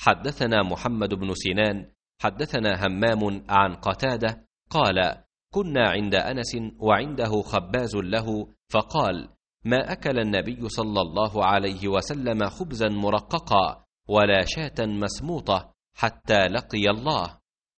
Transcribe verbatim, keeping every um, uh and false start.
حدثنا محمد بن سنان حدثنا همام عن قتادة قال: كنا عند أنس وعنده خباز له، فقال: ما أكل النبي صلى الله عليه وسلم خبزا مرققا ولا شاة مسموطة حتى لقي الله.